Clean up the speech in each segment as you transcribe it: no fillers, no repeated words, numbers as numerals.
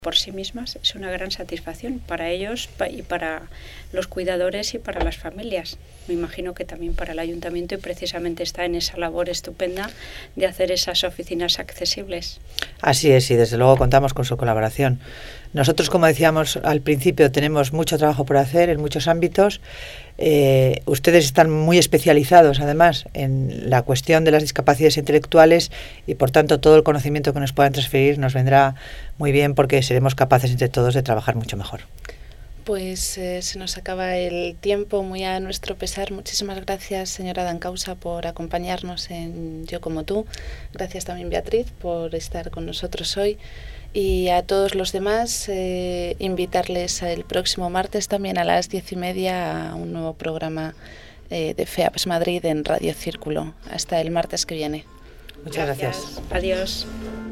por sí mismas es una gran satisfacción para ellos y para los cuidadores y para las familias. Me imagino que también para el ayuntamiento, y precisamente está en esa labor estupenda de hacer esas oficinas accesibles. Así es, y desde luego contamos con su colaboración. Nosotros, como decíamos al principio, tenemos mucho trabajo por hacer en muchos ámbitos. Ustedes están muy especializados, además, en la cuestión de las discapacidades intelectuales y, por tanto, todo el conocimiento que nos puedan transferir nos vendrá muy bien porque seremos capaces entre todos de trabajar mucho mejor. Pues se nos acaba el tiempo, muy a nuestro pesar. Muchísimas gracias, señora Dancausa, por acompañarnos en Yo como tú. Gracias también, Beatriz, por estar con nosotros hoy. Y a todos los demás, invitarles el próximo martes también a las 10:30 a un nuevo programa de FEAPS Madrid en Radio Círculo. Hasta el martes que viene. Muchas gracias. Adiós.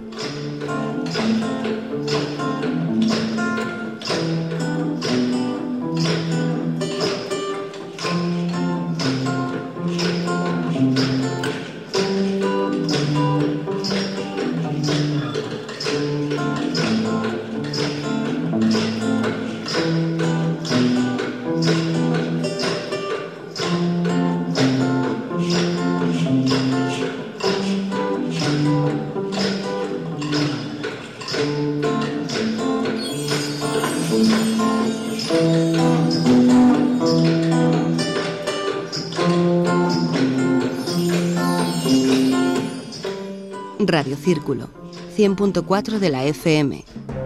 Radio Círculo, 100.4 de la FM.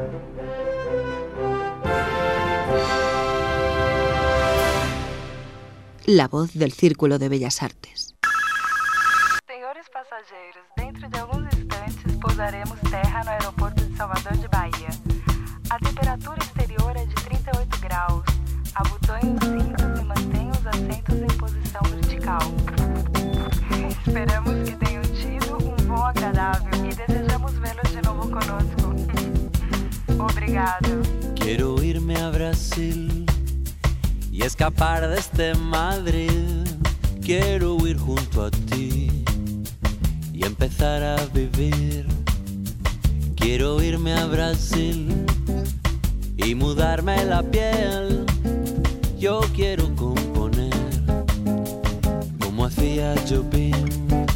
La voz del Círculo de Bellas Artes. Senhores passageiros, dentro de alguns instantes pousaremos terra no aeroporto de Salvador de Bahia. A temperatura exterior é de 38 graus. Abotoem os cintos e mantenham os assentos em posição vertical. Esperamos que tenham tido voo agradável y desejamos verlos de nuevo conosco. Obrigado. Quiero irme a Brasil y escapar de este Madrid. Quiero huir junto a ti y empezar a vivir. Quiero irme a Brasil y mudarme la piel. Yo quiero componer como hacía Jobim.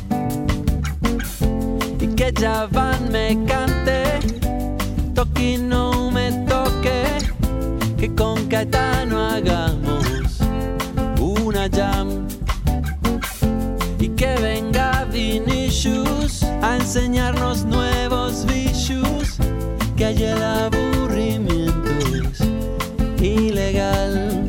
Que Javan me cante, Toqui no me toque, que con Caetano hagamos una jam. Y que venga Vinicius a enseñarnos nuevos vicios, que haya el aburrimiento es ilegal.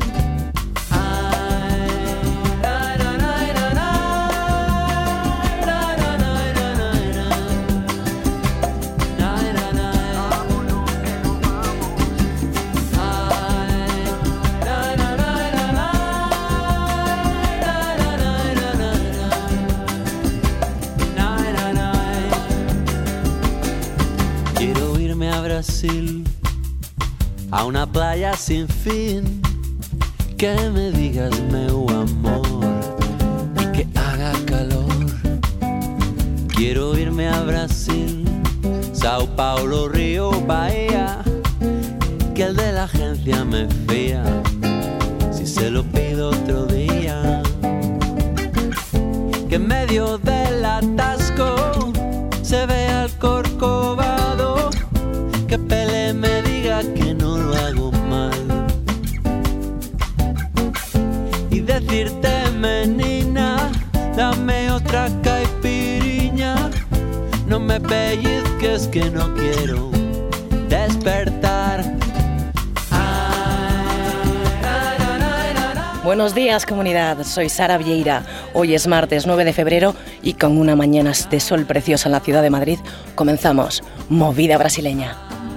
A una playa sin fin, que me digas meu amor y que haga calor. Quiero irme a Brasil, Sao Paulo, Río, Bahía, que el de la agencia me fía si se lo pido otro día. Que en medio del atasco se vea el Corcovado, que Pelé me diga que no lo hago mal y decirte, menina, dame otra caipiriña, no me pellizques que no quiero despertar. Buenos días, comunidad. Soy Sara Vieira. Hoy es martes 9 de febrero y con una mañana de sol preciosa en la ciudad de Madrid comenzamos Movida Brasileña.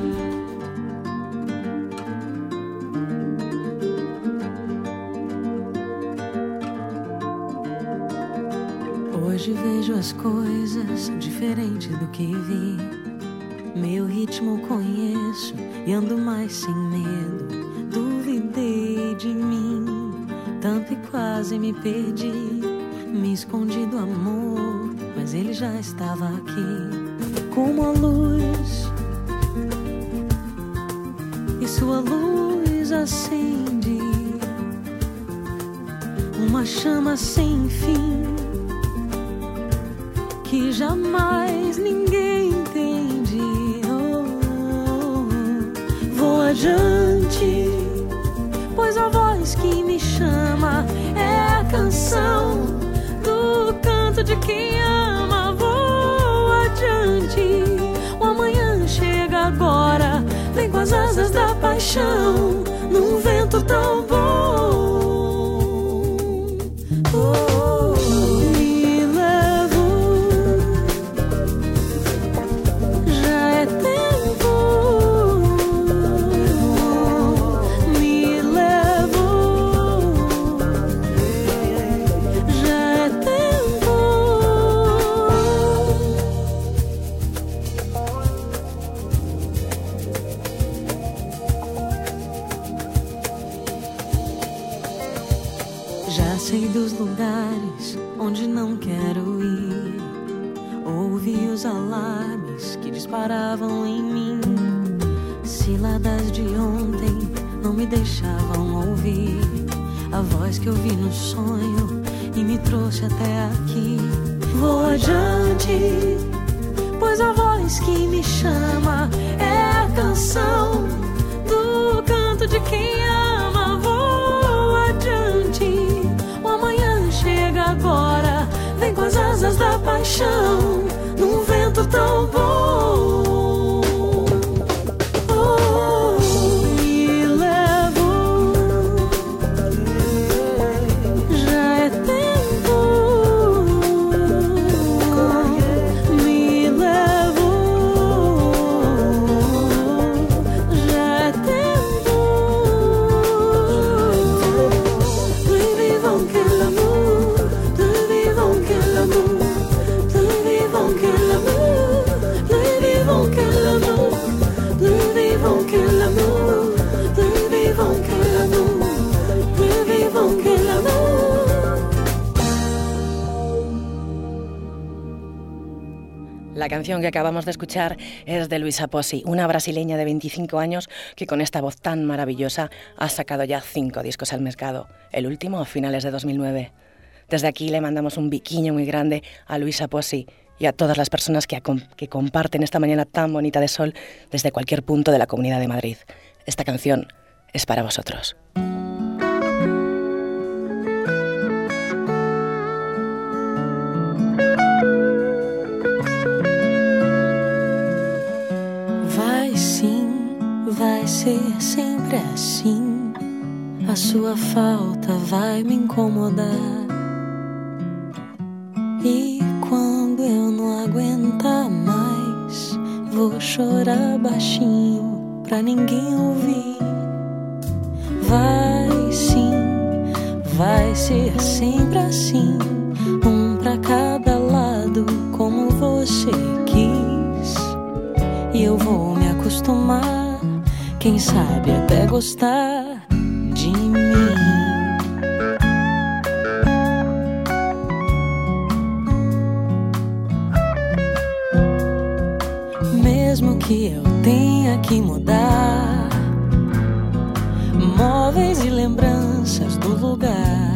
Hoje vejo as coisas diferente do que vi. Meu ritmo conheço e ando mais sem medo. Duvidei de mim, tanto e quase me perdi. Me escondi do amor, mas ele já estava aqui. Como a luz e sua luz acende uma chama sem fim que jamais ninguém entende. Vou adiante, pois a voz que me chama é a canção do canto de quem ama. Vou adiante, o amanhã chega agora, vem com as asas da paixão, num vento tão bom. Me levo, já é tempo. Me levo, já é tempo. Já sei dos lugares onde não quero ir. Ouvi os alarmes que disparavam em mim. Ciladas de ontem não me deixavam ouvir a voz que eu vi no sonho e me trouxe até aqui. Vou adiante, pois a voz que me chama é a canção do canto de quem ama. Vou adiante, o amanhã chega agora, vem com as asas da paixão, num vento tão bom. Me levo, já é tempo. Me levo, já é tempo. Plus vivant que l'amour, plus vivant que l'amour, plus vivant que l'amour, plus vivant que l'amour, plus vivant que l'amour, plus vivant que l'amour, plus vivant que l'amour. La canción que acabamos de escuchar es de Luisa Pozzi, una brasileña de 25 años que con esta voz tan maravillosa ha sacado ya 5 discos al mercado, el último a finales de 2009. Desde aquí le mandamos un biquiño muy grande a Luisa Pozzi y a todas las personas que comparten esta mañana tan bonita de sol desde cualquier punto de la Comunidad de Madrid. Esta canción es para vosotros. Vai sim, vai ser sempre assim. A sua falta vai me incomodar. E quando eu não aguentar mais, vou chorar baixinho pra ninguém ouvir. Vai sim, vai ser sempre assim. Um pra cada lado, como você quis. E eu vou me acostumar, quem sabe até gostar de mim. Mesmo que eu tenha que mudar móveis e lembranças do lugar,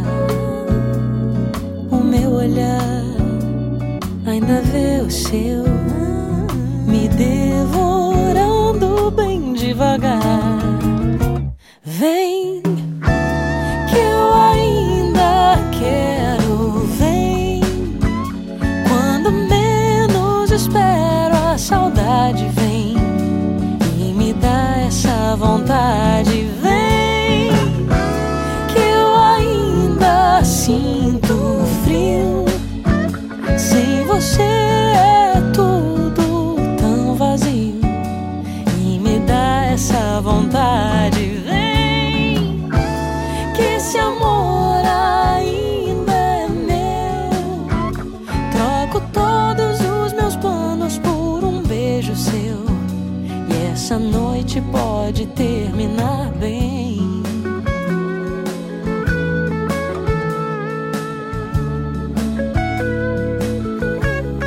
o meu olhar ainda vê o seu me devorando bem devagar. Vem, que eu ainda quero. Vem, quando menos espero, a saudade vem e me dá essa vontade. Vem, que eu ainda sinto frio. Sem você é tudo tão vazio e me dá essa vontade. Vem, que esse amor ainda é meu. Troco todos os meus planos por um beijo seu, e essa noite pode terminar bem.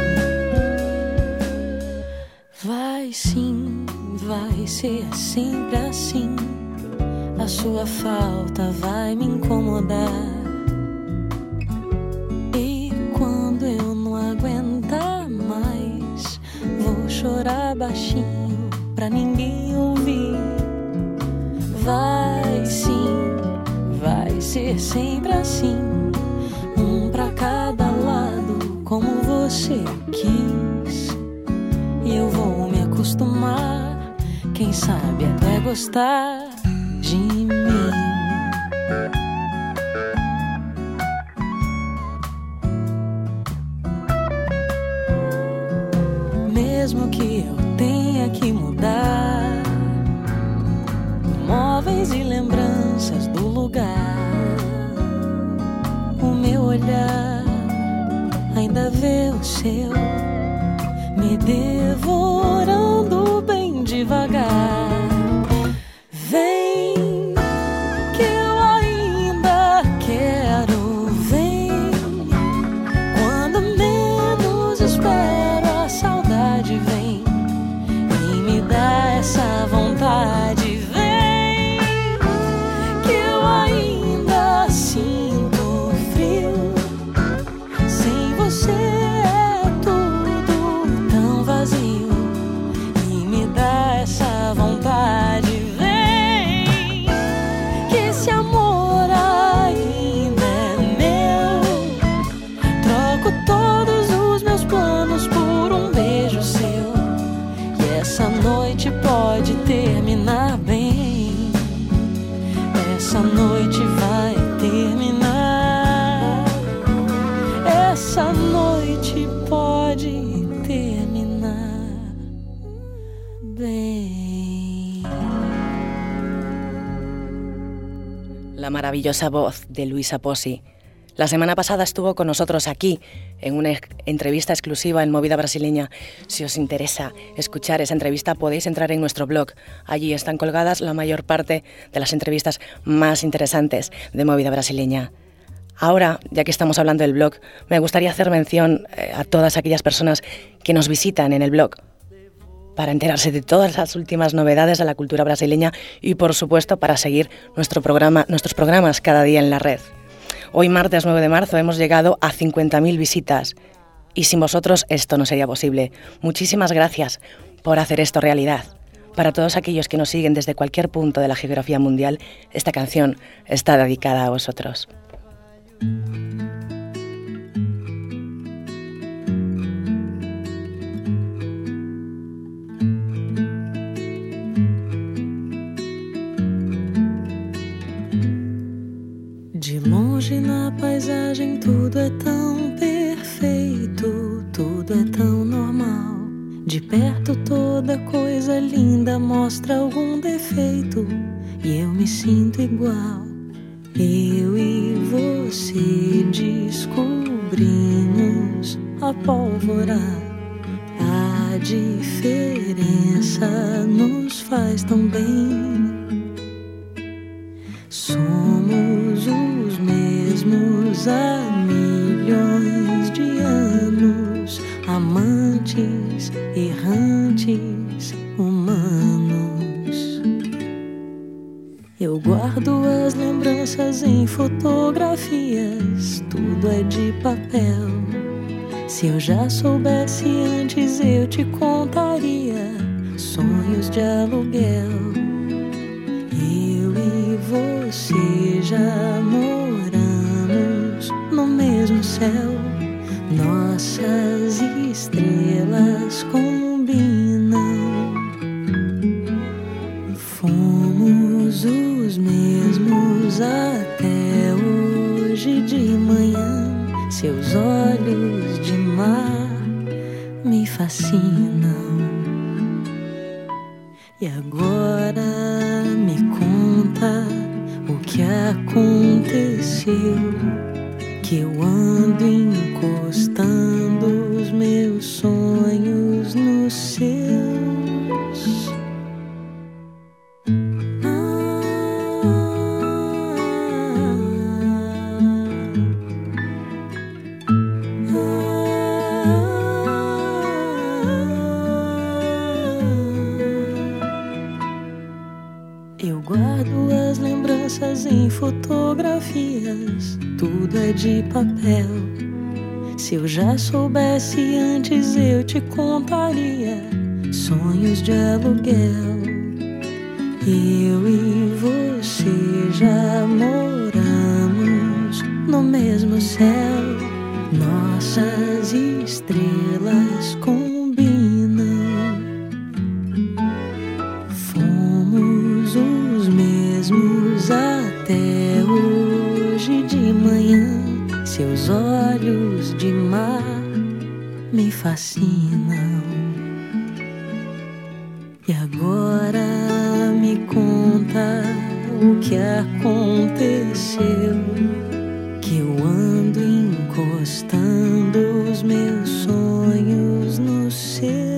Vai sim, vai ser sempre assim, a sua falta vai me incomodar. E quando eu não aguentar mais, vou chorar baixinho pra ninguém ouvir. Vai sim, vai ser sempre assim, um pra cada lado, como você quis. E eu vou me acostumar, quem sabe até gostar de mim. Mesmo que eu tenha que mudar móveis e lembranças do lugar, o meu olhar ainda vê o seu me devorando bem devagar. Vem, que eu ainda quero. Vem, quando menos espero, a saudade vem e me dá essa vontade. Vem, que eu ainda sinto frio. Sem você é tudo tão vazio e me dá essa vontade. Vem, que esse amor ainda é meu. Troco todos os meus planos por um beijo seu. E essa noite pode terminar bem. Essa noite vai terminar. Essa noite pode terminar bem. La maravillosa voz de Luisa Pozzi. La semana pasada estuvo con nosotros aquí en una entrevista exclusiva en Movida Brasileña. Si os interesa escuchar esa entrevista, podéis entrar en nuestro blog. Allí están colgadas la mayor parte de las entrevistas más interesantes de Movida Brasileña. Ahora, ya que estamos hablando del blog, me gustaría hacer mención a todas aquellas personas que nos visitan en el blog para enterarse de todas las últimas novedades de la cultura brasileña y, por supuesto, para seguir nuestros programas cada día en la red. Hoy, martes 9 de marzo, hemos llegado a 50.000 visitas y sin vosotros esto no sería posible. Muchísimas gracias por hacer esto realidad. Para todos aquellos que nos siguen desde cualquier punto de la geografía mundial, esta canción está dedicada a vosotros. De longe na paisagem tudo é tão perfeito, tudo é tão normal. De perto toda coisa linda mostra algum defeito e eu me sinto igual. Eu e você descobrimos a pólvora. A diferença nos faz tão bem. Somos os mesmos há milhões de anos, amantes, errantes, humanos. Eu guardo as lembranças em fotografias, tudo é de papel. Se eu já soubesse antes eu te contaria sonhos de aluguel. Eu e você já moramos no mesmo céu. Nossas estrelas combinam. Fomos os mesmos até hoje de manhã. Seus olhos de mar me fascinam. E agora me conta o que aconteceu, que eu ando encostando os meus sonhos nos seus. Eu guardo as lembranças em fotografias, tudo é de papel. Se eu já soubesse antes eu te contaria sonhos de aluguel. Eu e você já moramos no mesmo céu, nossas estrelas combinam. Fomos os mesmos até hoje de manhã. Seus olhos de mar me fascinam. E agora me conta o que aconteceu, que eu ando encostando os meus sonhos nos seus.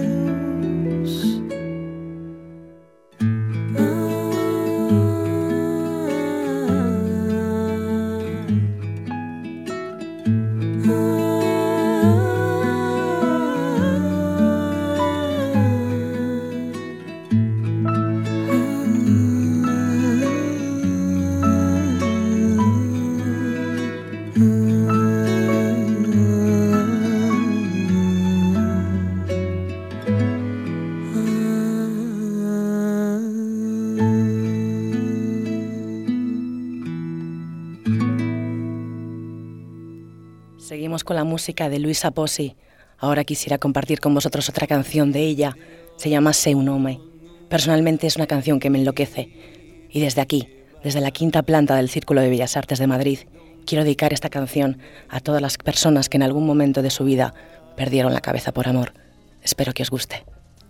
Seguimos con la música de Luisa Posi. Ahora quisiera compartir con vosotros otra canción de ella. Se llama Seu Nome. Personalmente es una canción que me enloquece. Y desde aquí, desde la quinta planta del Círculo de Bellas Artes de Madrid, quiero dedicar esta canción a todas las personas que en algún momento de su vida perdieron la cabeza por amor. Espero que os guste.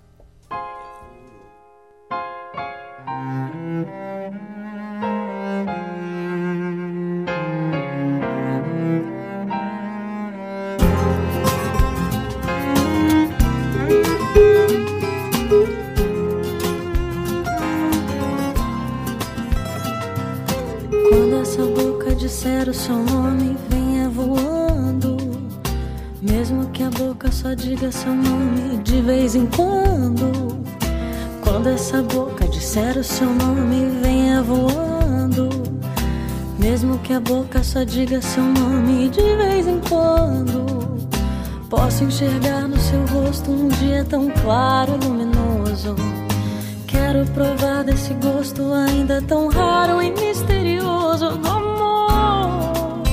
Quando essa boca disser o seu nome, venha voando. Mesmo que a boca só diga seu nome de vez em quando. Quando essa boca disser o seu nome, venha voando. Mesmo que a boca só diga seu nome de vez em quando. Posso enxergar no seu rosto um dia tão claro e luminoso. Quero provar desse gosto ainda tão raro e misterioso do amor.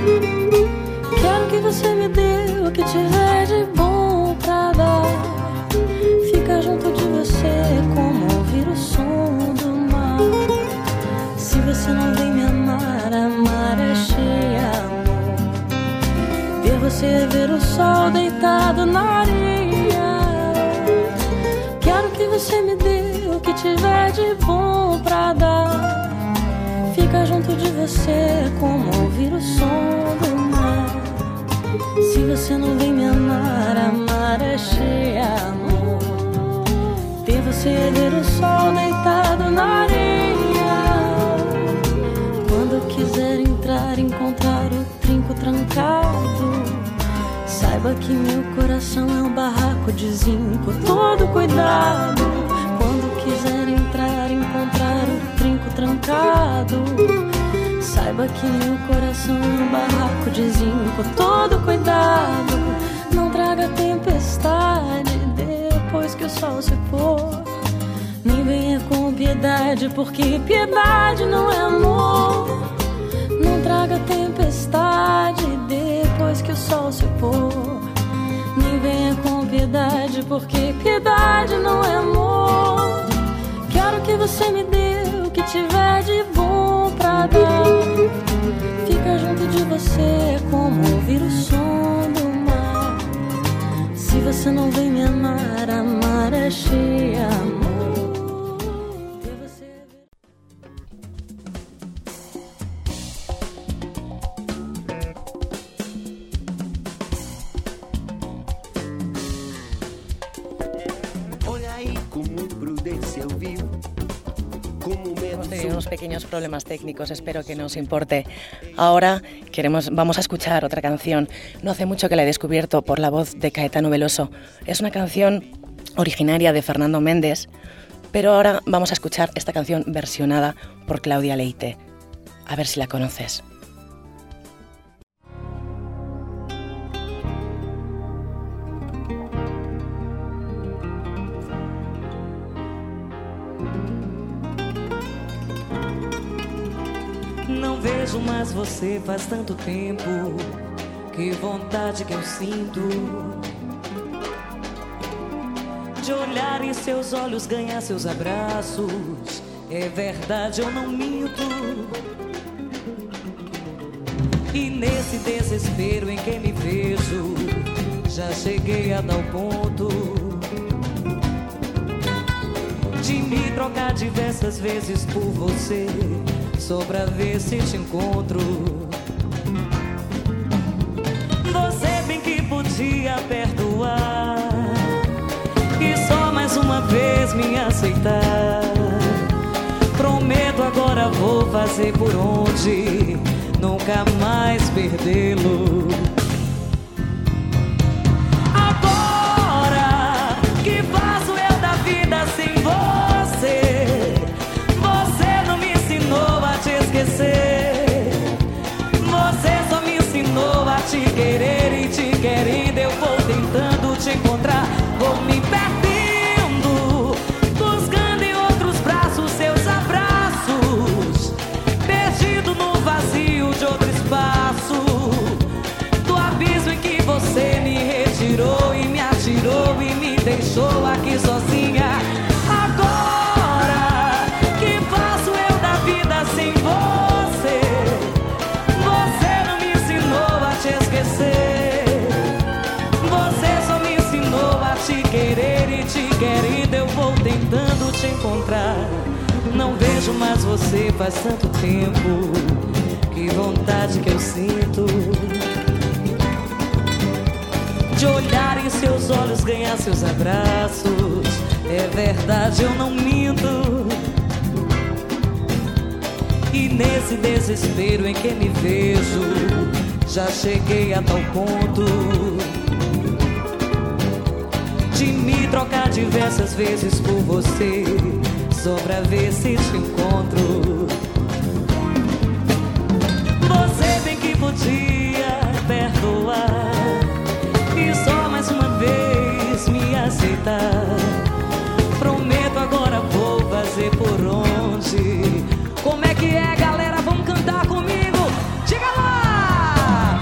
Quero que você me dê o que tiver de bom pra dar. Fica junto de você como ouvir o som do mar. Se você não vem me amar, amar é cheia, amor. Ver você é ver o sol deitado na areia. Quero que você me dê o que tiver de bom pra dar. Fica junto de você como ouvir o som do mar. Se você não vem me amar, amar é cheia, amor. Ter você é ver o sol deitado na areia. Quando quiser entrar, encontrar o trinco trancado, saiba que meu coração é um barraco de zinco. Todo cuidado. Quando quiser entrar, encontrar o trinco trancado, saiba que meu coração é um barraco de zinco. Todo cuidado. Não traga tempestade depois que o sol se pôr. Nem venha com piedade, porque piedade não é amor. Não traga tempestade depois que o sol se pôr. Nem venha com piedade, porque piedade não é amor. Quero que você me dê o que tiver de bom pra dar. Fica junto de você como ouvir o som do mar. Se você não vem me amar, amar é cheia, amor. Unos pequeños problemas técnicos, espero que no os importe. Ahora vamos a escuchar otra canción. No hace mucho que la he descubierto por la voz de Caetano Veloso. Es una canción originaria de Fernando Méndez, Pero ahora vamos a escuchar esta canción versionada por Claudia Leite. A ver si la conoces. Não vejo mais você faz tanto tempo. Que vontade que eu sinto de olhar em seus olhos, ganhar seus abraços. É verdade, eu não minto. E nesse desespero em que me vejo, já cheguei a tal ponto de me trocar diversas vezes por você, só pra ver se te encontro. Você bem que podia perdoar e só mais uma vez me aceitar. Prometo agora vou fazer por onde nunca mais perdê-lo. Agora que faço eu da vida sem você? Você não me ensinou a te esquecer. Você só me ensinou a te querer, e te querendo eu vou tentando te encontrar. Vou me perdendo, buscando em outros braços seus abraços, perdido no vazio de outro espaço, do abismo em que você me retirou e me atirou e me deixou aqui sozinha. Agora que faço eu da vida sem você? Você não me ensinou a te esquecer. Você só me ensinou a te querer, e te querendo eu vou tentando te encontrar. Não vejo mais você faz tanto tempo. Que vontade que eu sinto de olhar em seus olhos, ganhar seus abraços. É verdade, eu não minto. E nesse desespero em que me vejo, já cheguei a tal ponto de me trocar diversas vezes por você, só pra ver se te encontro. Você bem que podia perdoar e só mais uma vez me aceitar. Prometo agora vou fazer por onde. Como é que é, galera? Vamos cantar comigo? Diga lá!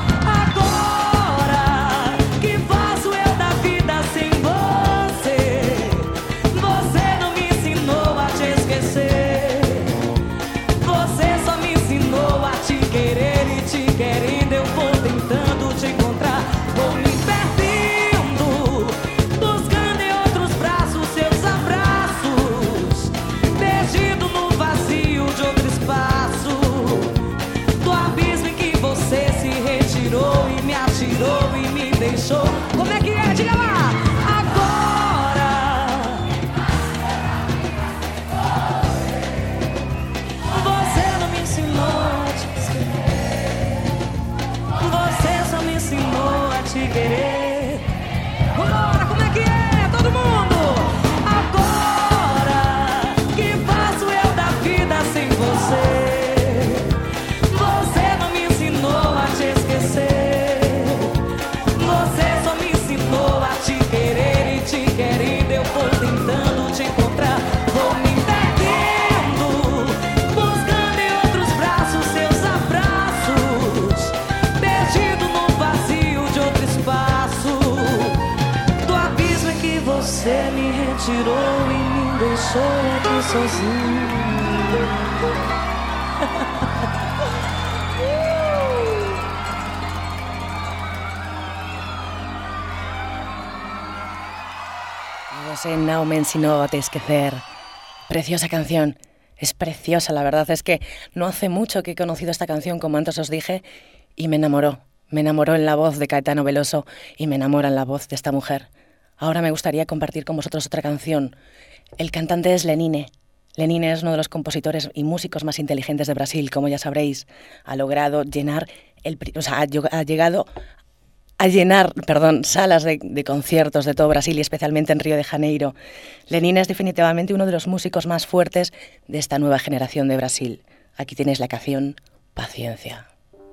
Agora que faço eu da vida sem você? Você não me ensinou a te esquecer. Você só me ensinou a te querer, e te querendo eu vou tentando te encontrar. Vou me perdendo, buscando em outros braços seus abraços, perdido no vazio de outro espaço, do abismo em que você se retirou e me atirou e me deixou. Como é que é? Diga lá! Agora você não me ensinou a te esquecer. Você só me ensinou a te querer. Vambora, como é que é? Todo mundo! Agora que faço eu da vida sem você? Você não me ensinou a te esquecer. Você só me ensinou a te querer, e te querendo eu vou tentando te encontrar. Vou me perdendo, buscando em outros braços seus abraços, perdido no vazio de outro espaço, do abismo em que você me retirou e me deixou aqui sozinho. Você no me enseñó a te esquecer. Preciosa canción. Es preciosa, la verdad es que no hace mucho que he conocido esta canción, como antes os dije, y me enamoró. Me enamoró en la voz de Caetano Veloso y me enamora en la voz de esta mujer. Ahora me gustaría compartir con vosotros otra canción. El cantante es Lenine. Lenine es uno de los compositores y músicos más inteligentes de Brasil, como ya sabréis. Ha logrado llenar ha llegado a llenar, salas de conciertos de todo Brasil y especialmente en Río de Janeiro. Lenine es definitivamente uno de los músicos más fuertes de esta nueva generación de Brasil. Aquí tienes la canción Paciencia.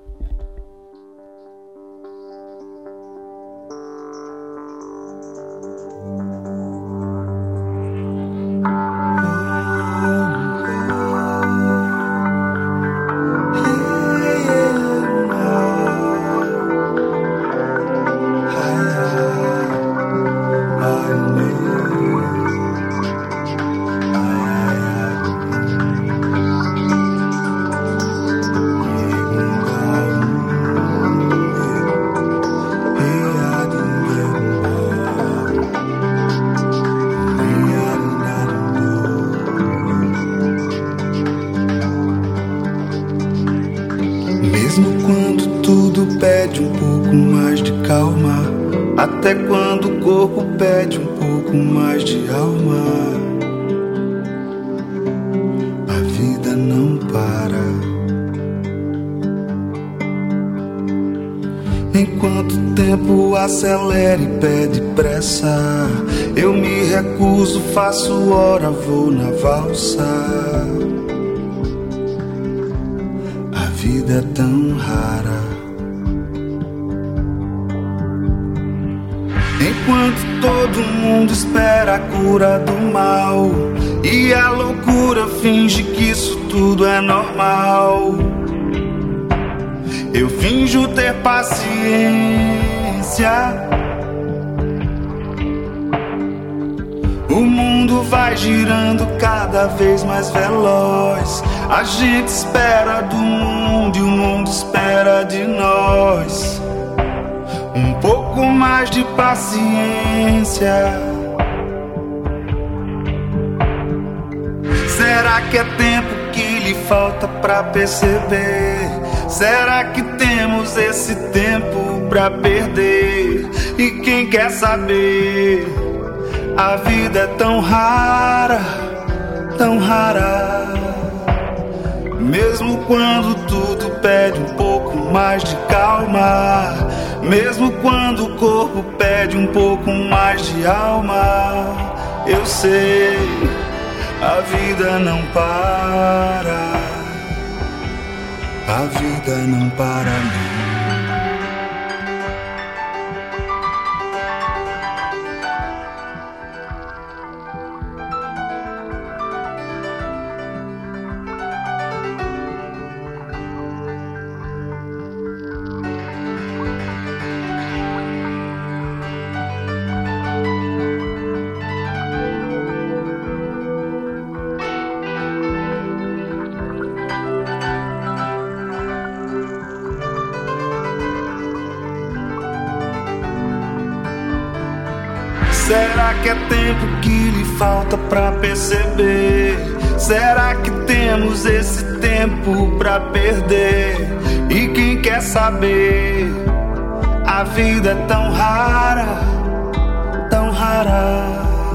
Até quando o corpo pede pouco mais de alma, a vida não para. Enquanto o tempo acelera e pede pressa, eu me recuso, faço hora, vou na valsa. A vida é tão rara. Enquanto todo mundo espera a cura do mal e a loucura finge que isso tudo é normal, eu finjo ter paciência. O mundo vai girando cada vez mais veloz. A gente espera do mundo e o mundo espera de nós. Um pouco mais de paciência. Será que é tempo que lhe falta pra perceber? Será que temos esse tempo pra perder? E quem quer saber? A vida é tão rara, tão rara. Mesmo quando tudo pede um pouco mais de calma, mesmo quando o corpo pede um pouco mais de alma, eu sei, a vida não para, a vida não para não. Será que é tempo que lhe falta pra perceber? Será que temos esse tempo pra perder? E quem quer saber? A vida é tão rara, tão rara.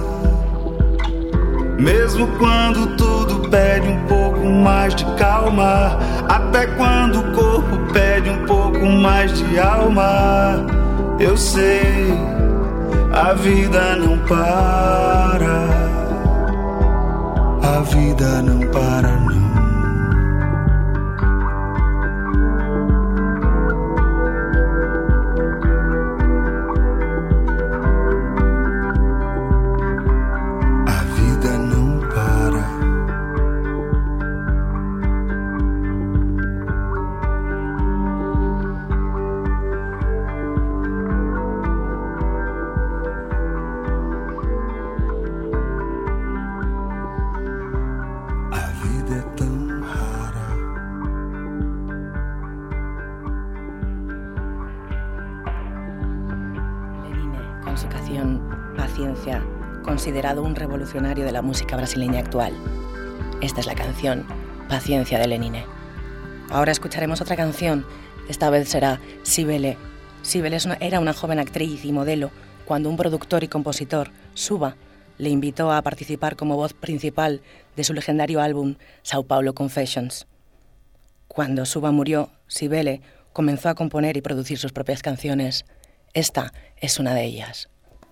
Mesmo quando tudo pede um pouco mais de calma, até quando o corpo pede um pouco mais de alma, eu sei, a vida não para, a vida não para não. A vida não para. Paciencia, considerado un revolucionario de la música brasileña actual. Esta es la canción Paciencia de Lenine. Ahora escucharemos otra canción, esta vez será Cibele. Cibele era una joven actriz y modelo cuando un productor y compositor, Suba, le invitó a participar como voz principal de su legendario álbum São Paulo Confessions. Cuando Suba murió, Cibele comenzó a componer y producir sus propias canciones. Esta es una de ellas.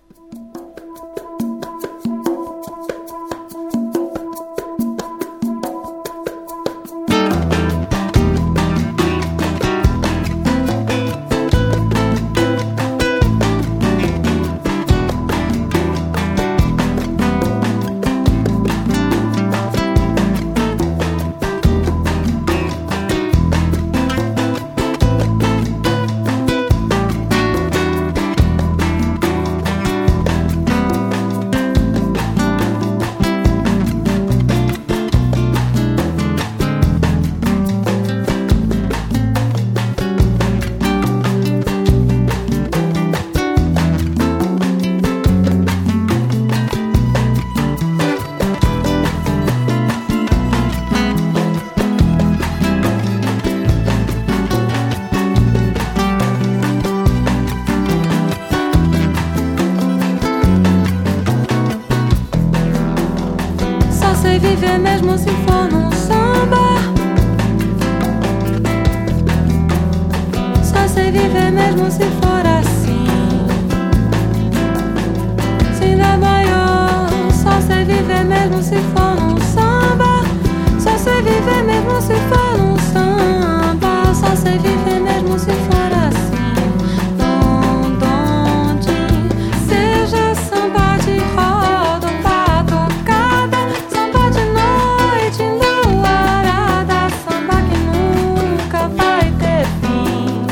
Viver mesmo se for num samba. Só sei viver mesmo se for assim, sem dar maior. Só sei viver mesmo se for num samba. Só sei viver mesmo se for num samba. Só sei viver mesmo se for assim. Onde seja samba de roda ou batucada, samba de noite enluarada, samba que nunca vai ter fim.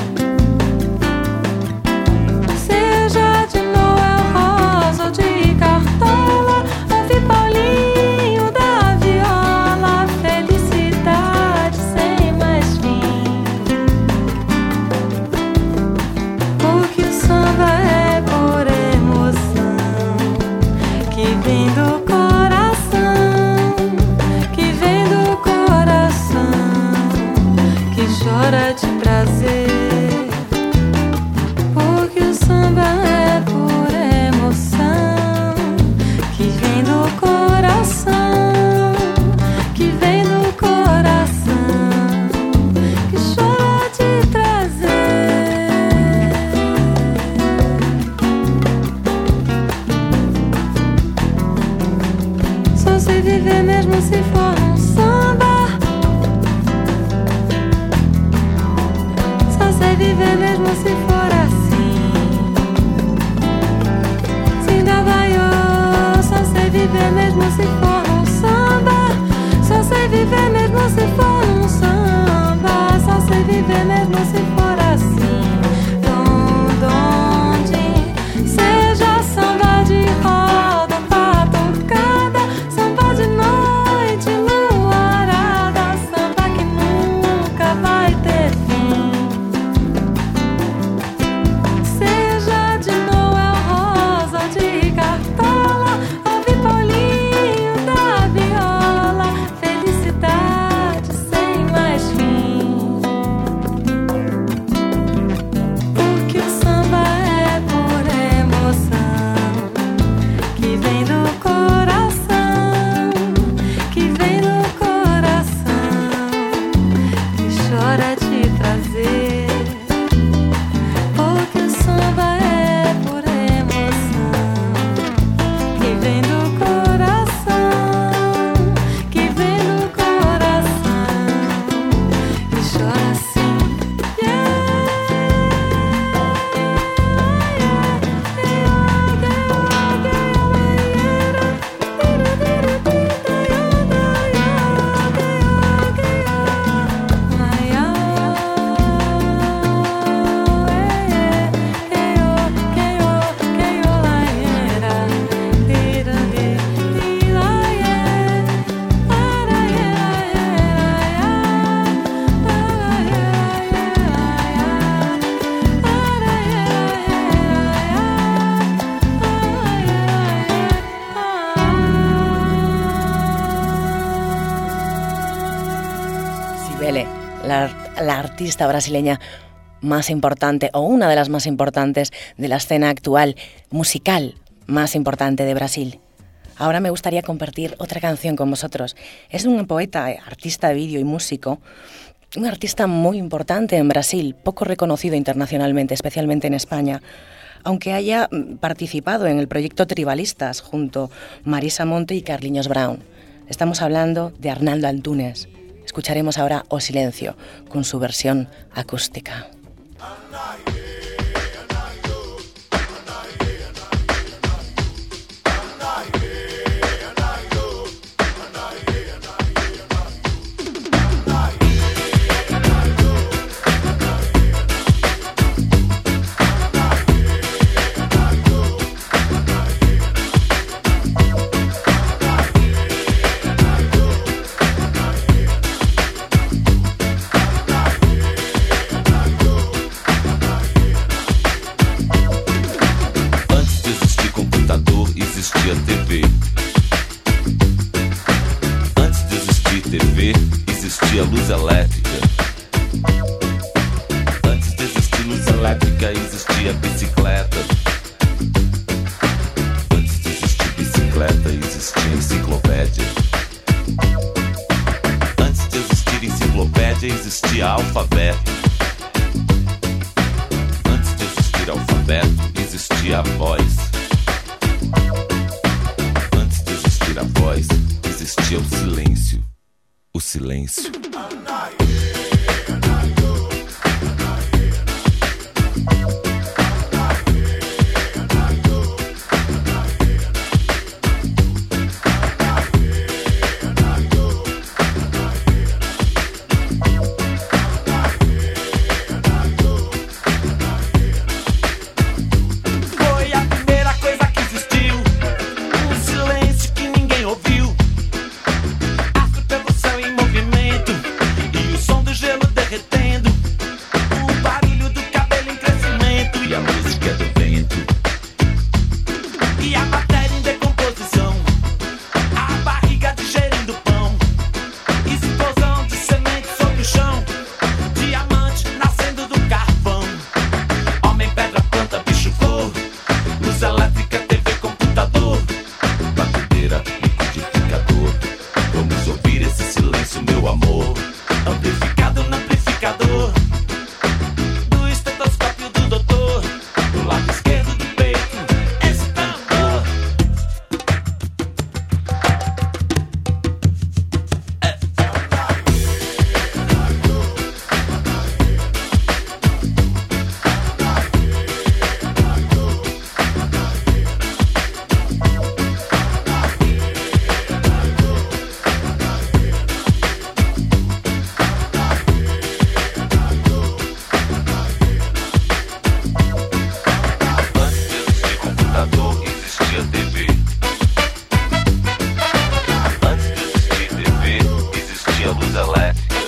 Seja de Noel Rosa ou de Cartola, ouve Paulinho da viola, felicidade sem mais fim. Porque o samba é por emoção que vem do coração, que vem do coração, que chora de prazer. Porque o samba é por emoção que vem do coração, que vem do coração, que chora de prazer. Só sei viver mesmo se for um samba. Só sei viver mesmo se for assim, sem dar maior. Só sei viver mesmo se for um samba. Só sei viver mesmo se for um samba. Só sei viver mesmo se for assim. Onde seja samba de roda ou batucada, samba de noite enluarada, samba que nunca vai ter fim. Seja de Noel Rosa ou de Cartola, ouve Paulinho da viola, felicidade sem mais fim. Porque o samba é por emoção que vem do coração, que vem do coração, que chora de prazer. Porque o samba é por emoção que vem do coração, que vem do coração, que chora assim. Cibele, la artista brasileña más importante o una de las más importantes de la escena actual musical más importante de Brasil. Ahora me gustaría compartir otra canción con vosotros. Es un poeta, artista de vídeo y músico Un artista muy importante en Brasil, poco reconocido internacionalmente, especialmente en España, aunque haya participado en el proyecto Tribalistas junto a Marisa Monte y Carlinhos Brown. Estamos hablando de Arnaldo Antunes. Escucharemos ahora O Silencio, con su versión acústica. Existia TV. Antes de existir TV, existia luz elétrica. Antes de existir luz elétrica, existia bicicleta. Antes de existir bicicleta, existia enciclopédia. Antes de existir enciclopédia, existia alfabeto. Antes de existir alfabeto, existia a voz. A voz, existia o silêncio. O silêncio. Foi a primeira coisa que existiu. Um silêncio que ninguém ouviu. Astro pelo céu em movimento e o som do gelo derretendo. O barulho do cabelo em crescimento E a música do vento. e a matéria em decomposição. A barriga digerindo pão. Explosão de semente sobre o chão. Diamante nascendo do carvão. Homem, pedra, planta, bicho, flor. Luz elétrica, TV, computador. Batedeira, liquidificador. Vamos ouvir esse silêncio, meu amor. Amplificado no amplificador. Do estetoscópio do doutor. Do lado esquerdo do peito, esse tambor. Antes de existir computador, existia TV. Antes de existir TV, existia luz elétrica.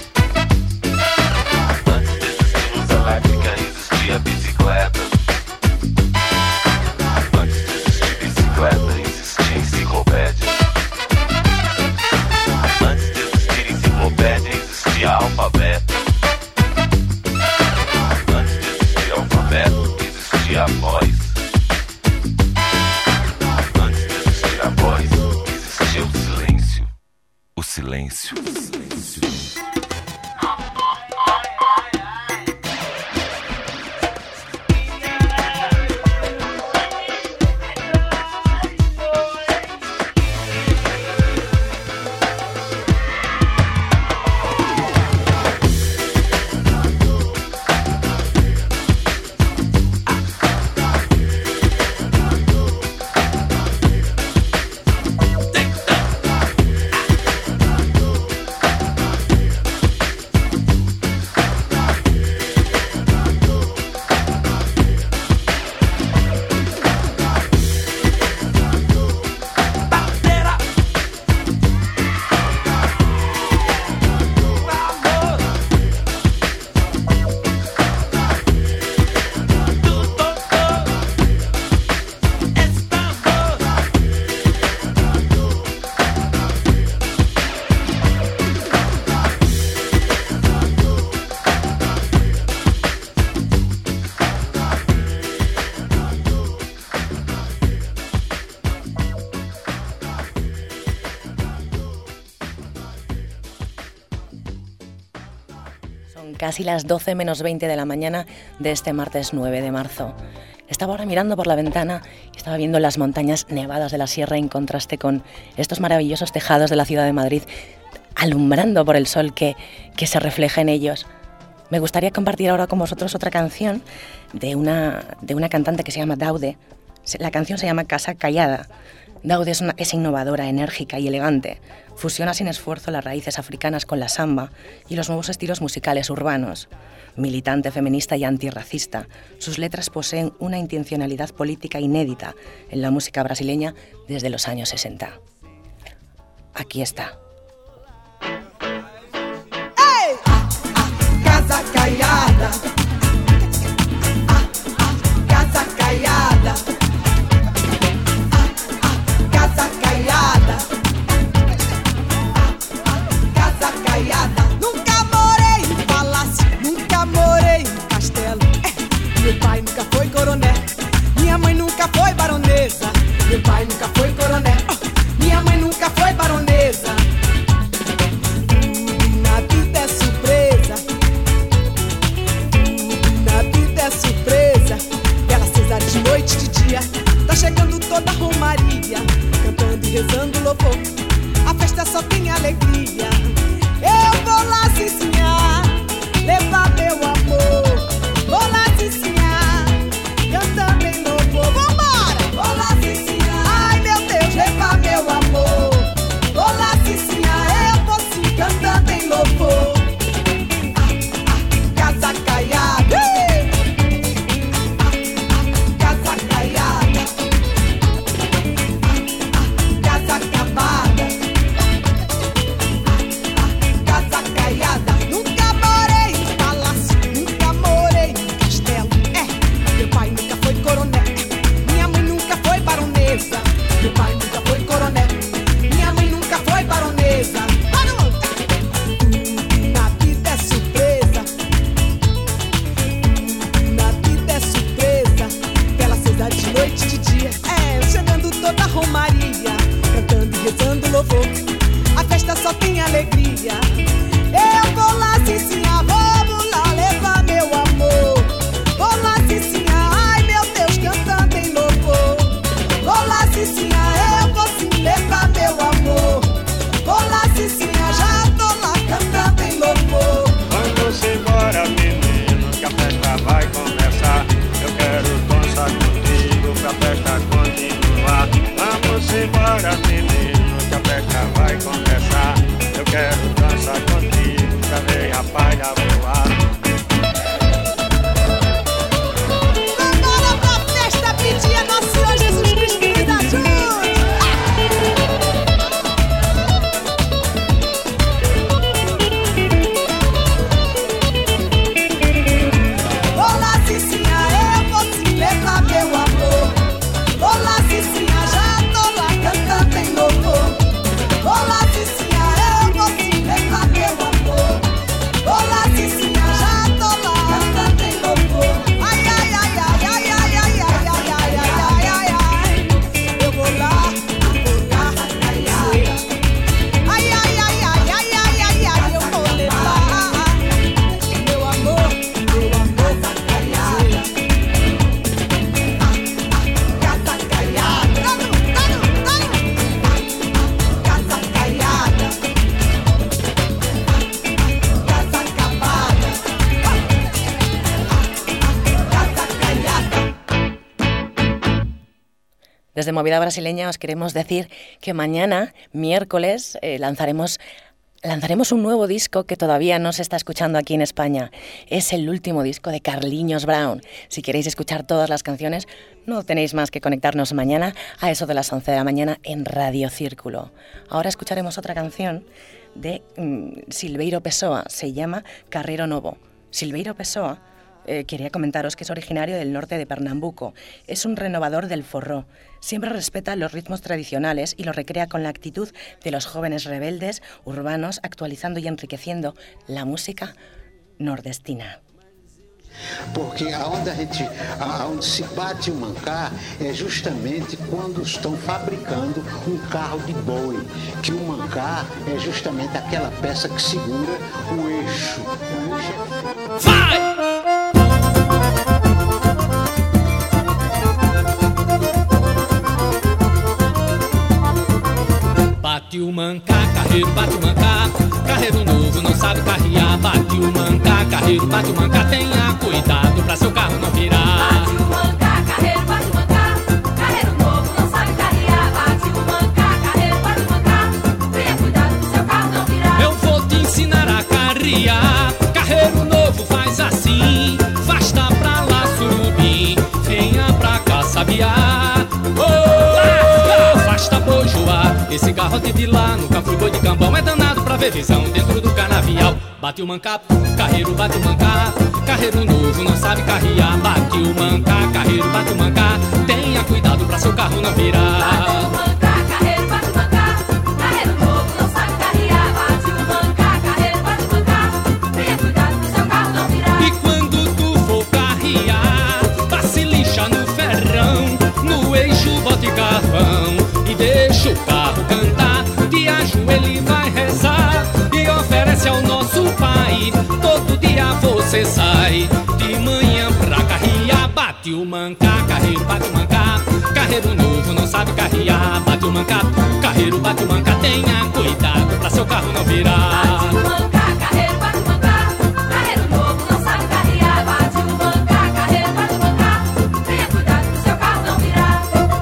Antes de existir luz elétrica, existia bicicleta. Antes de existir bicicleta, existia enciclopédia. Antes de existir enciclopédia, existia alfabeto. Antes de existir alfabeto, existia a voz. Antes de existir a voz, existia o silêncio. O silêncio. Son casi las 12 menos 20 de la mañana de este martes 9 de marzo. Estaba ahora mirando por la ventana y estaba viendo las montañas nevadas de la sierra en contraste con estos maravillosos tejados de la ciudad de Madrid, alumbrando por el sol que se refleja en ellos. Me gustaría compartir ahora con vosotros otra canción de una cantante que se llama Daude. La canción se llama Casa Callada. Daude es innovadora, enérgica y elegante. Fusiona sin esfuerzo las raíces africanas con la samba y los nuevos estilos musicales urbanos. Militante, feminista y antirracista, sus letras poseen una intencionalidad política inédita en la música brasileña desde los años 60. Aquí está. ¡Hey! Casa Callada. Casa Callada. Casa Callada. Casa Callada. Nunca morei em palácio, nunca morei em castelo. Meu pai nunca foi coronel, minha mãe nunca foi baronesa. Meu pai nunca foi coronel, minha mãe nunca foi baronesa. Na vida é surpresa, na vida é surpresa. Bela acesa de noite, de dia, tá chegando toda a romaria, cantando e rezando louvor. A festa só tem alegria. Eu vou lá se ensinar, levar meu amor. Vou lá se ensinar, cantando em louvor. Vambora! Vou lá se ensinar, ai meu Deus, levar meu amor. Vou lá se ensinar, eu vou sim, cantando em louvor. Casa Callada. Casa Callada. Casa acabada. Casa Callada. Nunca morei em palácio, nunca morei em castelo. Meu pai nunca foi coronel, minha mãe nunca foi baronesa. Meu pai nunca foi coronel, minha mãe nunca foi baronesa. Na vida é surpresa, na vida é surpresa. Bela acesa de noite, de dia, chegando toda a romaria, cantando e rezando louvor. A festa só tem alegria. Eu vou lá se ensinar, vamos lá levar meu amor. Vou lá se ensinar, ai meu Deus, cantando em louvor. Vou lá se ensinar, eu vou sim levar meu amor. Vou lá se ensinar, já tô lá cantando em louvor. Vamos embora, menino, que a festa vai começar. Eu quero dançar contigo pra festa continuar. Vamos embora, menino, que a festa vai começar. Eu quero dançar contigo pra ver a palha voar. Vambora pra festa pedir a Nosso Senhor Jesus Cristo que nos ajude. Vou lá se ensinar, eu vou sim levar meu amor. Vou lá se ensinar, já tô lá cantando em louvor. Vou lá se ensinar, eu vou sim levar meu amor. Vou lá se ensinar, já tô lá cantando em louvor. Ai, ai, ai, ai, ai, ai, ai, ai, ai, ai, ai, ai, ai. Eu vou lá, callada. Ai, ai, ai, ai, ai, ai, ai, ai, eu vou levar meu amor, callada. Casa Callada. Casa Callada. Casa acabada. Casa Callada. Desde Movida Brasileña os queremos decir que mañana, miércoles, lanzaremos un nuevo disco que todavía no se está escuchando aquí en España. Es el último disco de Carlinhos Brown. Si queréis escuchar todas las canciones, no tenéis más que conectarnos mañana a eso de las 11 de la mañana en Radio Círculo. Ahora escucharemos otra canción de Silveiro Pessoa. Se llama Carreiro Novo. Silveiro Pessoa, quería comentaros que es originario del norte de Pernambuco. Es un renovador del forró. Siempre respeta los ritmos tradicionales y los recrea con la actitud de los jóvenes rebeldes, urbanos, actualizando y enriqueciendo la música nordestina. Porque aonde se bate o mancá é justamente quando estão fabricando um carro de boi, que o mancá é justamente aquela peça que segura o eixo. Vai! Bate o mancá, carreiro, bate o mancá. Carreiro novo não sabe carrear. Bate o mancá, carreiro, bate o mancá. Tenha cuidado pra seu carro não virar. Bate o mancá, carreiro, bate o mancá. Carreiro novo não sabe carrear. Bate o mancá, carreiro, bate o mancá. Tenha cuidado pro seu carro não virar. Eu vou te ensinar a carrear. Carreiro novo faz assim. Afasta pra lá, surubim. Venha pra cá, sabiá. Afasta, bojoá. Esse garrote de lá nunca fui boi de cambão. É danado pra ver visão dentro do canavial. Bate o mancá, carreiro, bate o mancá. Carreiro novo não sabe carrear. Bate o mancá, carreiro, bate o mancá. Tenha cuidado pra seu carro não virar. Bate o mancá, carreiro, bate o mancá. Carreiro novo não sabe carrear. Bate o mancá, carreiro, bate o mancá. Tenha cuidado pro seu carro não virar. E quando tu for carrear, passe lixa no ferrão, no eixo bote carvão e deixa o carro cantar. De ajoelho ele vai rezar e oferece ao nosso pai. Todo dia você sai de manhã pra carrear. Bate o mancá, carreiro, bate o mancá. Carreiro novo não sabe carrear. Bate o mancá, carreiro, bate o mancá. Tenha cuidado pra seu carro não virar. Bate o mancá, carreiro, bate o mancá. Carreiro novo não sabe carrear. Bate o mancá, carreiro, bate o mancá. Tenha cuidado pro seu carro não virar.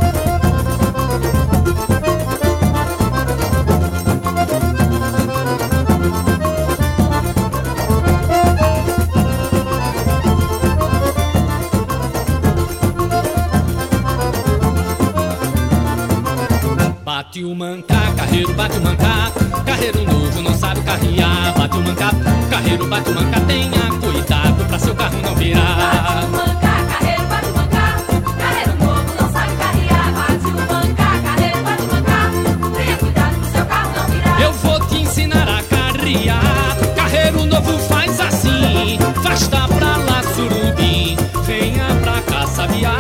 Bate o mancá, carreiro, bate o mancá. Carreiro novo não sabe carrear. Bate o mancá, carreiro, bate o mancá. Tenha cuidado pra seu carro não virar. Bate o mancá, carreiro, bate o mancá. Carreiro novo não sabe carrear. Bate o mancá, carreiro, bate o mancá. Tenha cuidado pro seu carro não virar. Eu vou te ensinar a carrear. Carreiro novo faz assim. Afasta pra lá, surubim. Venha pra cá, sabiá.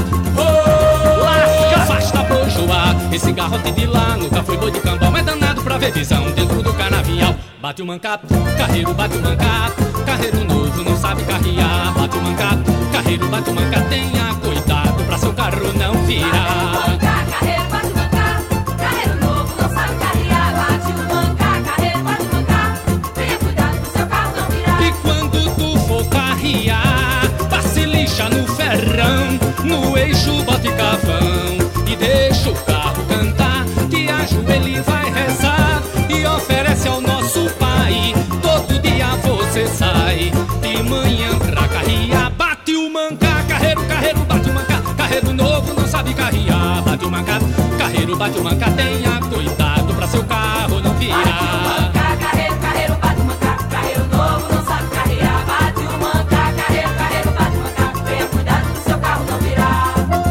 Afasta, bojoá. Esse garrote de lá nunca foi boi de cambão. É danado pra ver visão dentro do canavial. Bate o mancá, carreiro, bate o mancá. Carreiro novo não sabe carrear. Bate o mancá, carreiro, bate o mancá. Tenha cuidado pra seu carro não virar. Carreiro, bate o mancá. Carreiro novo não sabe carrear. Bate o mancá, carreiro, bate o mancá. Tenha cuidado pro seu carro não virar. E quando tu for carrear, passe lixa no ferrão, no eixo bote carvão e deixa o carro cantar. De ajoelho ele vai rezar e oferece ao nosso pai. Todo dia você sai de manhã pra carrear. Bate o mancá, carreiro, carreiro, bate o mancá. Carreiro novo não sabe carrear. Bate o mancá, carreiro, bate o mancá. Tenha cuidado pra seu carro não virar. Bate o mancá, carreiro, carreiro, bate o mancá. Carreiro novo não sabe carrear. Bate o mancá, carreiro, carreiro, bate o mancá. Tenha cuidado pro seu carro não virar.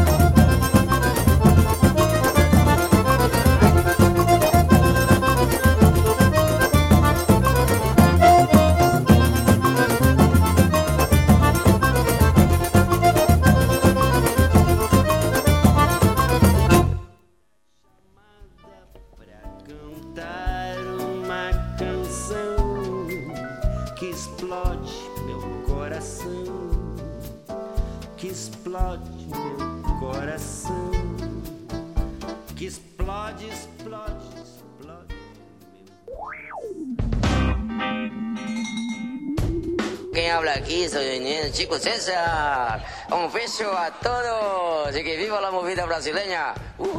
Quem habla aquí soy el chico César. Un beso a todos y que viva la movida brasileña.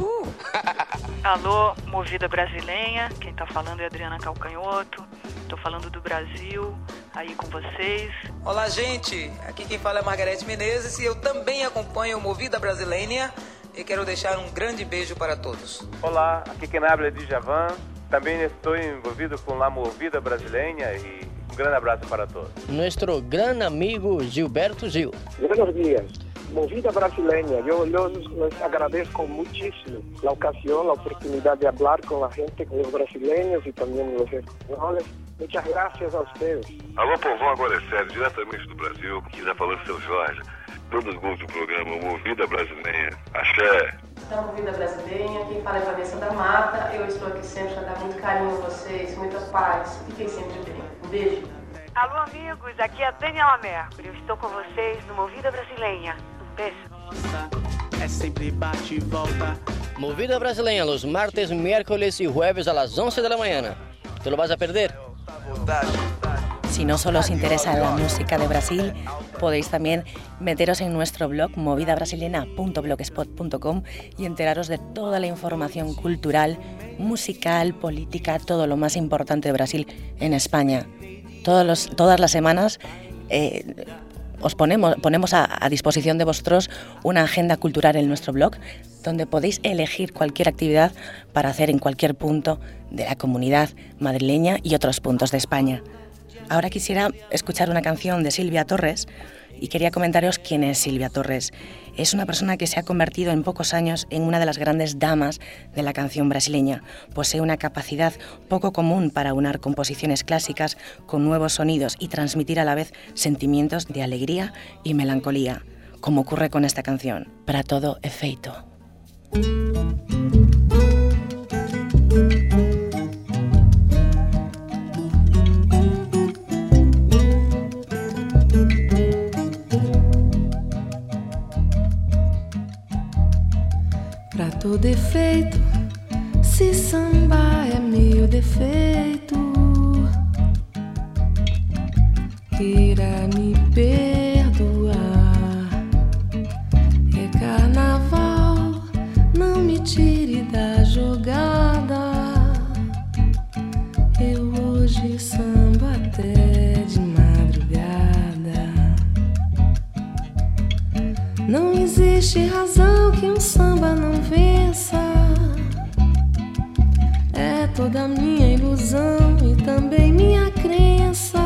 Alô, Movida Brasileira, quem tá falando é Adriana Calcanhoto, tô falando do Brasil, aí com vocês. Olá, gente, aqui quem fala é Margarete Menezes e eu também acompanho o Movida Brasileira e quero deixar um grande beijo para todos. Olá, aqui quem habla é Djavan, também estou envolvido com a Movida Brasileira e um grande abraço para todos. Nuestro gran amigo Gilberto Gil. Buenos días. Movida Brasileña, yo les agradezco muchísimo la ocasión, la oportunidad de hablar con la gente, con los brasileños y también los españoles. Muchas gracias a ustedes. Alô, povão, agora é sério, diretamente do Brasil, que está falando seu Jorge. Todos os gols do programa Movida Brasileira. Axé! Então, Movida Brasileira, quem fala é Vanessa da Mata. Eu estou aqui sempre para dar muito carinho a vocês, muita paz. Fiquem sempre bem. Um beijo. Alô, amigos, aqui é a Daniela Mercury. Eu estou com vocês no Movida Brasileira. Um beijo. É sempre bate e volta. Movida Brasileira, los martes, miércoles y jueves a las 11 de la mañana. ¿Te lo vas a perder? Si no solo os interesa la música de Brasil, podéis también meteros en nuestro blog movidabrasilena.blogspot.com y enteraros de toda la información cultural, musical, política, todo lo más importante de Brasil en España. Todas las semanas os ponemos a disposición de vosotros una agenda cultural en nuestro blog, donde podéis elegir cualquier actividad para hacer en cualquier punto de la comunidad madrileña y otros puntos de España. Ahora quisiera escuchar una canción de Silvia Torres y quería comentaros quién es Silvia Torres. Es una persona que se ha convertido en pocos años en una de las grandes damas de la canción brasileña. Posee una capacidad poco común para unar composiciones clásicas con nuevos sonidos y transmitir a la vez sentimientos de alegría y melancolía, como ocurre con esta canción, Pra Todo Efeito. Pra todo efeito, se samba é meu defeito, queira me perdoar. É carnaval, não me tire da jogada. Eu hoje samba até de madrugada. Não existe razão que um samba não vença. É toda minha ilusão e também minha crença.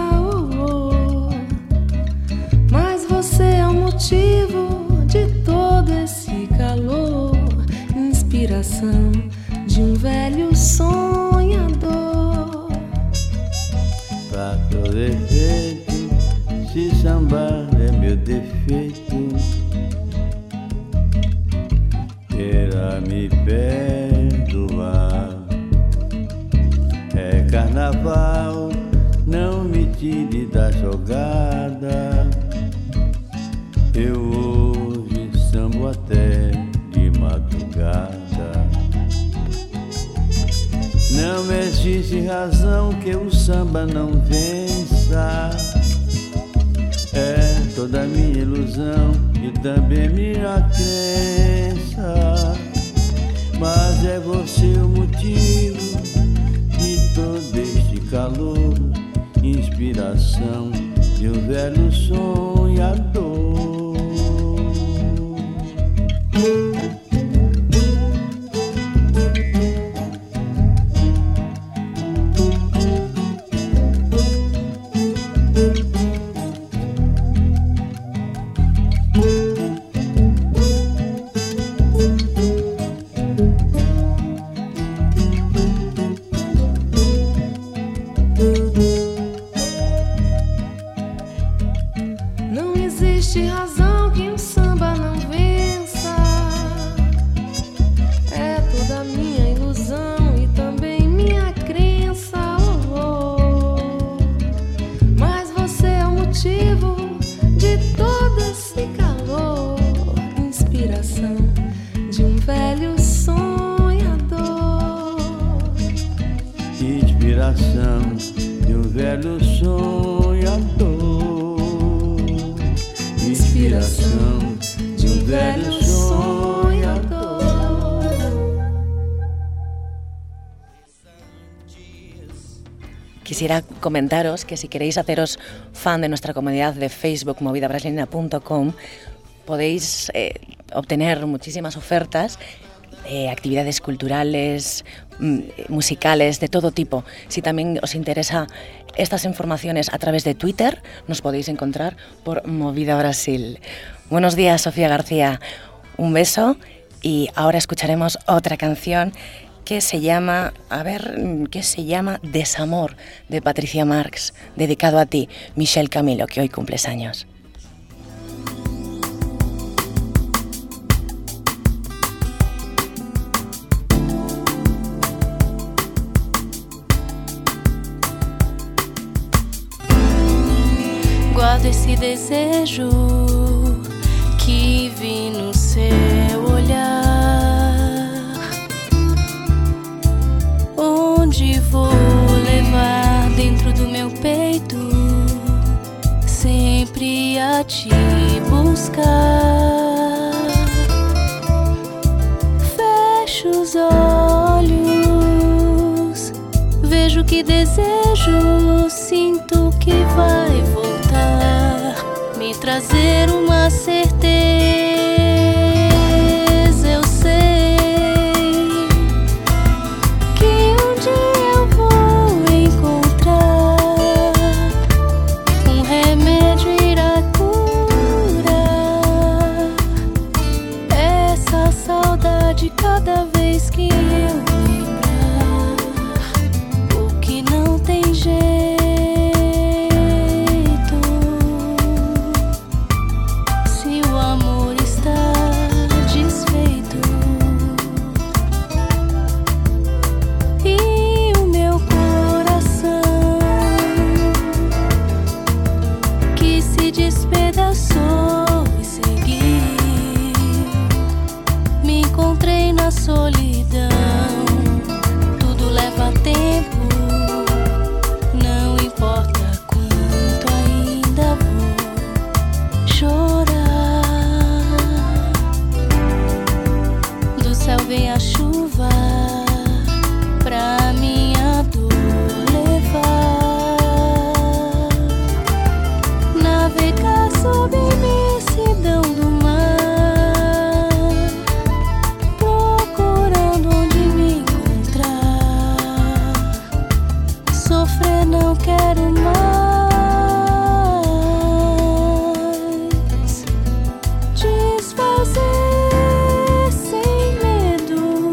Mas você é o motivo de todo esse calor, inspiração de um velho sonhador. Pra todo efeito, se sambar é meu defeito, queira me perdoar. É carnaval, não me tire da jogada. Eu hoje sambo até de madrugada. Não existe razão que o samba não vença. É toda minha ilusão e também minha crença. Mas é você o motivo de todo este calor, inspiração de um velho sonhador. Quisiera comentaros que si queréis haceros fan de nuestra comunidad de Facebook, movidabrasileña.com, podéis obtener muchísimas ofertas, actividades culturales, musicales, de todo tipo. Si también os interesa estas informaciones a través de Twitter, nos podéis encontrar por Movida Brasil. Buenos días, Sofía García. Un beso y ahora escucharemos otra canción que se llama, Desamor, de Patricia Marx, dedicado a ti, Michelle Camilo, que hoy cumples años. Guardo esse desejo que vi no seu olhar, onde vou levar dentro do meu peito, sempre a te buscar. Fecho os olhos, vejo que desejo, sinto que vai voltar, me trazer uma certeza. Eu sei que um dia eu vou encontrar um remédio irá curar essa saudade cada vez que eu lembrar o que não tem jeito. Solidão, tudo leva tempo, não importa quanto ainda vou chorar. Do céu vem a chuva pra minha dor levar, navegar sob a imensidão do mar. Não quero mais desfazer sem medo,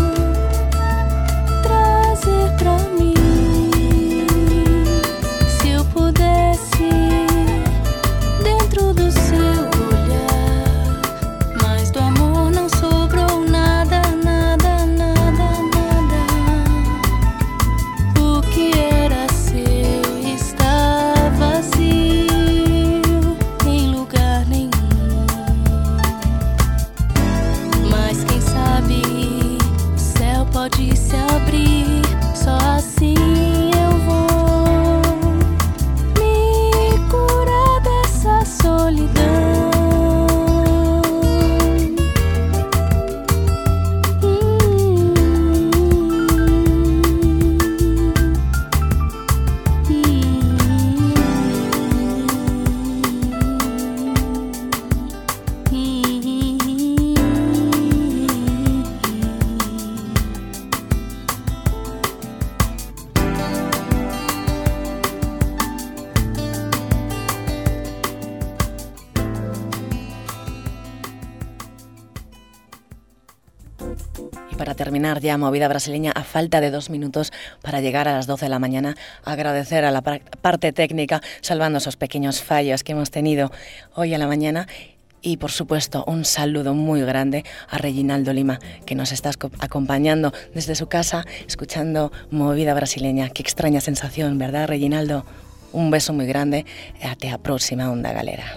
trazer pra mim. Se eu pudesse dentro do seu olhar, mas do amor não sobrou nada, nada, nada, nada. O que era pode se abrir, só assim eu vou me curar dessa solidão. Para terminar ya Movida Brasileña, a falta de 2 minutos para llegar a las 12 de la mañana, agradecer a la parte técnica, salvando esos pequeños fallos que hemos tenido hoy a la mañana. Y, por supuesto, un saludo muy grande a Reginaldo Lima, que nos está acompañando desde su casa, escuchando Movida Brasileña. Qué extraña sensación, ¿verdad, Reginaldo? Un beso muy grande. Até a próxima, Onda Galera.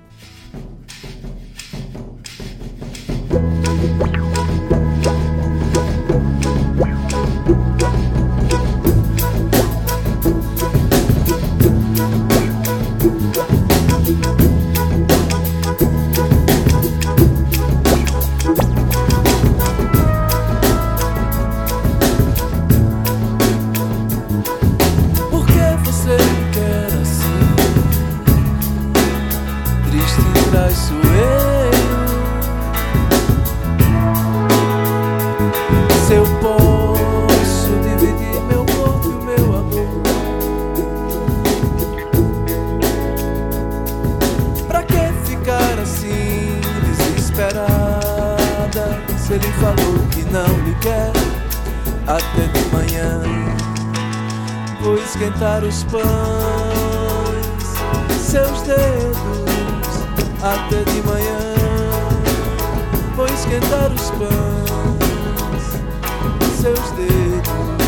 Se eu posso dividir meu corpo e o meu amor, pra que ficar assim desesperada? Se ele falou que não lhe quer, até de manhã. Vou esquentar os pães, seus dedos, até de manhã. Vou esquentar os pães, seus dedos.